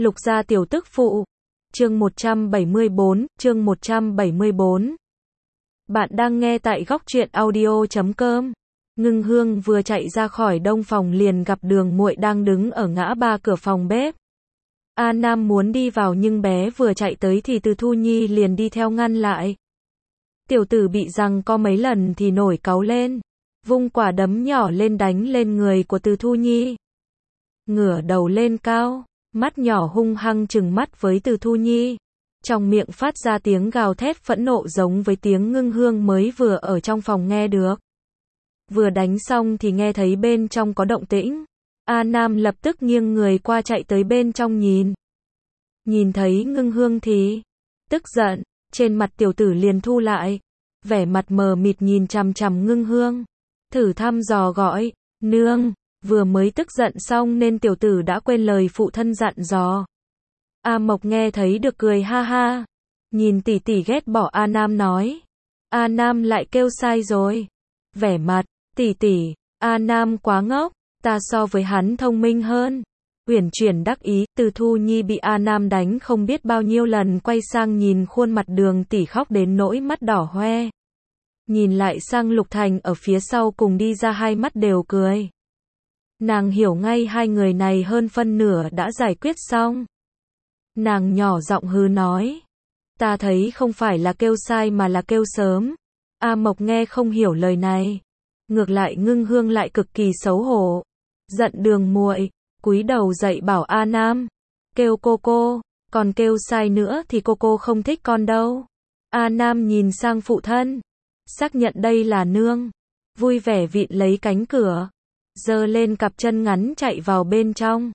Lục gia tiểu tức phụ. Chương 174. Bạn đang nghe tại góc truyện audio.com. Ngưng Hương vừa chạy ra khỏi đông phòng liền gặp Đường Muội đang đứng ở ngã ba cửa phòng bếp. A Nam muốn đi vào nhưng bé vừa chạy tới thì Từ Thu Nhi liền đi theo ngăn lại. Tiểu tử bị giằng co mấy lần thì nổi cáu lên, vung quả đấm nhỏ lên đánh lên người của Từ Thu Nhi. Ngửa đầu lên cao, mắt nhỏ hung hăng trừng mắt với Từ Thu Nhi, trong miệng phát ra tiếng gào thét phẫn nộ giống với tiếng Ngưng Hương mới vừa ở trong phòng nghe được. Vừa đánh xong thì nghe thấy bên trong có động tĩnh. A Nam lập tức nghiêng người qua chạy tới bên trong nhìn. Nhìn thấy Ngưng Hương thì tức giận, trên mặt tiểu tử liền thu lại, vẻ mặt mờ mịt nhìn chằm chằm Ngưng Hương, thử thăm dò gọi, nương. Vừa mới tức giận xong nên tiểu tử đã quên lời phụ thân dặn dò. A Mộc nghe thấy được cười ha ha, nhìn tỷ tỷ ghét bỏ A Nam nói. A Nam lại kêu sai rồi. Vẻ mặt, tỷ tỷ, A Nam quá ngốc, ta so với hắn thông minh hơn. Uyển chuyển đắc ý, Từ Thu Nhi bị A Nam đánh không biết bao nhiêu lần quay sang nhìn khuôn mặt Đường tỷ khóc đến nỗi mắt đỏ hoe. Nhìn lại sang Lục Thành ở phía sau cùng đi ra hai mắt đều cười. Nàng hiểu ngay hai người này hơn phân nửa đã giải quyết xong. Nàng nhỏ giọng hừ nói. Ta thấy không phải là kêu sai mà là kêu sớm. A Mộc nghe không hiểu lời này. Ngược lại Ngưng Hương lại cực kỳ xấu hổ. Giận Đường Muội, cúi đầu dậy bảo A Nam. Kêu cô, còn kêu sai nữa thì cô không thích con đâu. A Nam nhìn sang phụ thân. Xác nhận đây là nương. Vui vẻ vịn lấy cánh cửa. Giơ lên cặp chân ngắn chạy vào bên trong.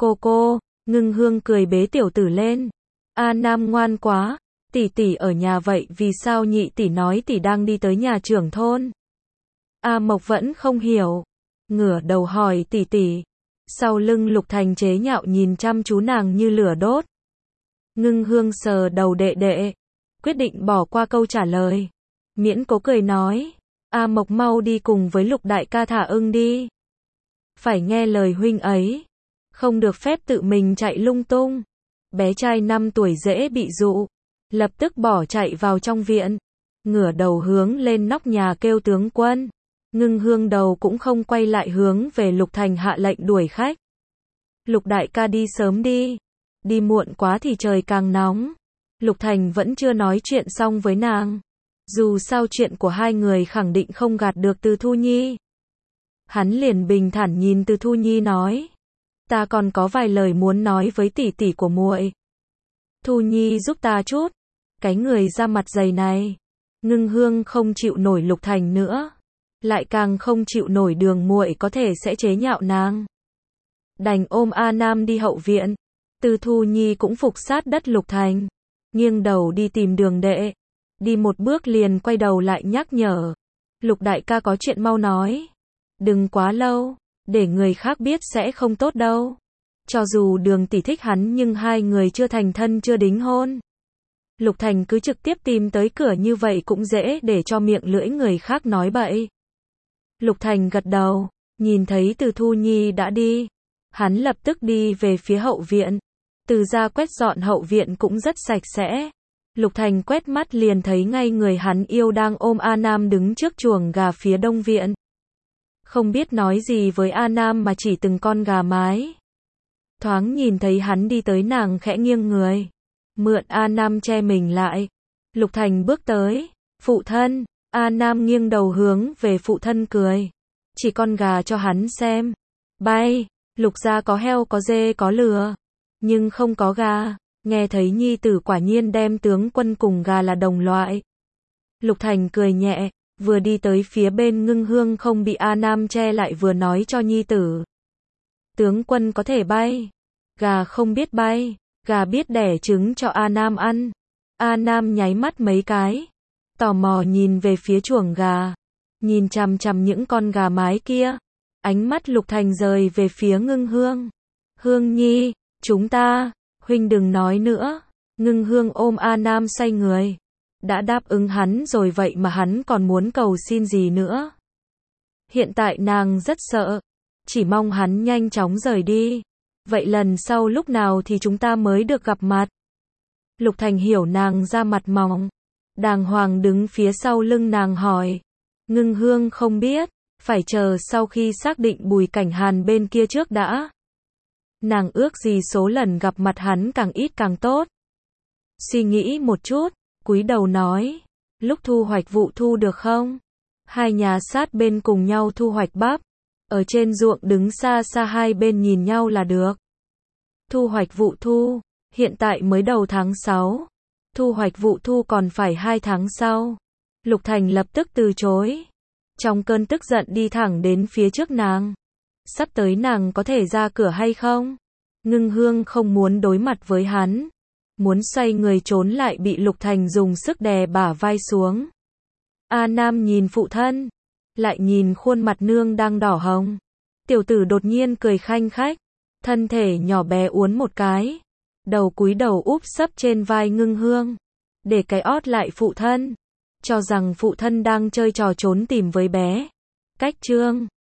Cô, Ngưng Hương cười bế tiểu tử lên. A Nam ngoan quá, tỷ tỷ ở nhà vậy vì sao nhị tỷ nói tỷ đang đi tới nhà trưởng thôn? A Mộc vẫn không hiểu, ngửa đầu hỏi tỷ tỷ. Sau lưng Lục Thành chế nhạo nhìn chăm chú nàng như lửa đốt. Ngưng Hương sờ đầu đệ đệ, quyết định bỏ qua câu trả lời. Miễn cố cười nói, A Mộc mau đi cùng với Lục đại ca thả ưng đi. Phải nghe lời huynh ấy, không được phép tự mình chạy lung tung. Bé trai 5 tuổi dễ bị dụ, lập tức bỏ chạy vào trong viện, ngửa đầu hướng lên nóc nhà kêu tướng quân. Ngưng Hương đầu cũng không quay lại hướng về Lục Thành hạ lệnh đuổi khách. Lục đại ca đi sớm đi, đi muộn quá thì trời càng nóng. Lục Thành vẫn chưa nói chuyện xong với nàng. Dù sao chuyện của hai người khẳng định không gạt được Từ Thu Nhi. Hắn liền bình thản nhìn Từ Thu Nhi nói. Ta còn có vài lời muốn nói với tỷ tỷ của muội. Thu Nhi giúp ta chút. Cái người da mặt dày này. Ngưng Hương không chịu nổi Lục Thành nữa. Lại càng không chịu nổi Đường Muội có thể sẽ chế nhạo nàng. Đành ôm A Nam đi hậu viện. Từ Thu Nhi cũng phục sát đất Lục Thành. Nghiêng đầu đi tìm Đường đệ. Đi một bước liền quay đầu lại nhắc nhở. Lục đại ca có chuyện mau nói. Đừng quá lâu, để người khác biết sẽ không tốt đâu. Cho dù Đường tỷ thích hắn nhưng hai người chưa thành thân chưa đính hôn. Lục Thành cứ trực tiếp tìm tới cửa như vậy cũng dễ để cho miệng lưỡi người khác nói bậy. Lục Thành gật đầu, nhìn thấy Từ Thu Nhi đã đi. Hắn lập tức đi về phía hậu viện. Từ ra quét dọn hậu viện cũng rất sạch sẽ. Lục Thành quét mắt liền thấy ngay người hắn yêu đang ôm A Nam đứng trước chuồng gà phía đông viện. Không biết nói gì với A Nam mà chỉ từng con gà mái. Thoáng nhìn thấy hắn đi tới nàng khẽ nghiêng người. Mượn A Nam che mình lại. Lục Thành bước tới. Phụ thân. A Nam nghiêng đầu hướng về phụ thân cười. Chỉ con gà cho hắn xem. Bay. Lục gia có heo có dê có lừa. Nhưng không có gà. Nghe thấy nhi tử quả nhiên đem tướng quân cùng gà là đồng loại. Lục Thành cười nhẹ. Vừa đi tới phía bên Ngưng Hương không bị A Nam che lại vừa nói cho nhi tử. Tướng quân có thể bay. Gà không biết bay. Gà biết đẻ trứng cho A Nam ăn. A Nam nháy mắt mấy cái. Tò mò nhìn về phía chuồng gà. Nhìn chằm chằm những con gà mái kia. Ánh mắt Lục Thành rời về phía Ngưng Hương. Hương Nhi, chúng ta, huynh đừng nói nữa. Ngưng Hương ôm A Nam say người. Đã đáp ứng hắn rồi vậy mà hắn còn muốn cầu xin gì nữa. Hiện tại nàng rất sợ. Chỉ mong hắn nhanh chóng rời đi. Vậy lần sau lúc nào thì chúng ta mới được gặp mặt? Lục Thành hiểu nàng ra mặt mỏng, đàng hoàng đứng phía sau lưng nàng hỏi. Ngưng Hương không biết, phải chờ sau khi xác định Bùi Cảnh Hàn bên kia trước đã. Nàng ước gì số lần gặp mặt hắn càng ít càng tốt. Suy nghĩ một chút, cúi đầu nói, lúc thu hoạch vụ thu được không? Hai nhà sát bên cùng nhau thu hoạch bắp, ở trên ruộng đứng xa xa hai bên nhìn nhau là được. Thu hoạch vụ thu, hiện tại mới đầu tháng 6, thu hoạch vụ thu còn phải 2 tháng sau. Lục Thành lập tức từ chối, trong cơn tức giận đi thẳng đến phía trước nàng. Sắp tới nàng có thể ra cửa hay không? Ngưng Hương không muốn đối mặt với hắn, muốn xoay người trốn lại bị Lục Thành dùng sức đè bả vai xuống. A Nam nhìn phụ thân, lại nhìn khuôn mặt nương đang đỏ hồng. Tiểu tử đột nhiên cười khanh khách, thân thể nhỏ bé uốn một cái, đầu cúi đầu úp sấp trên vai Ngưng Hương, để cái ót lại phụ thân, cho rằng phụ thân đang chơi trò trốn tìm với bé. Cách chương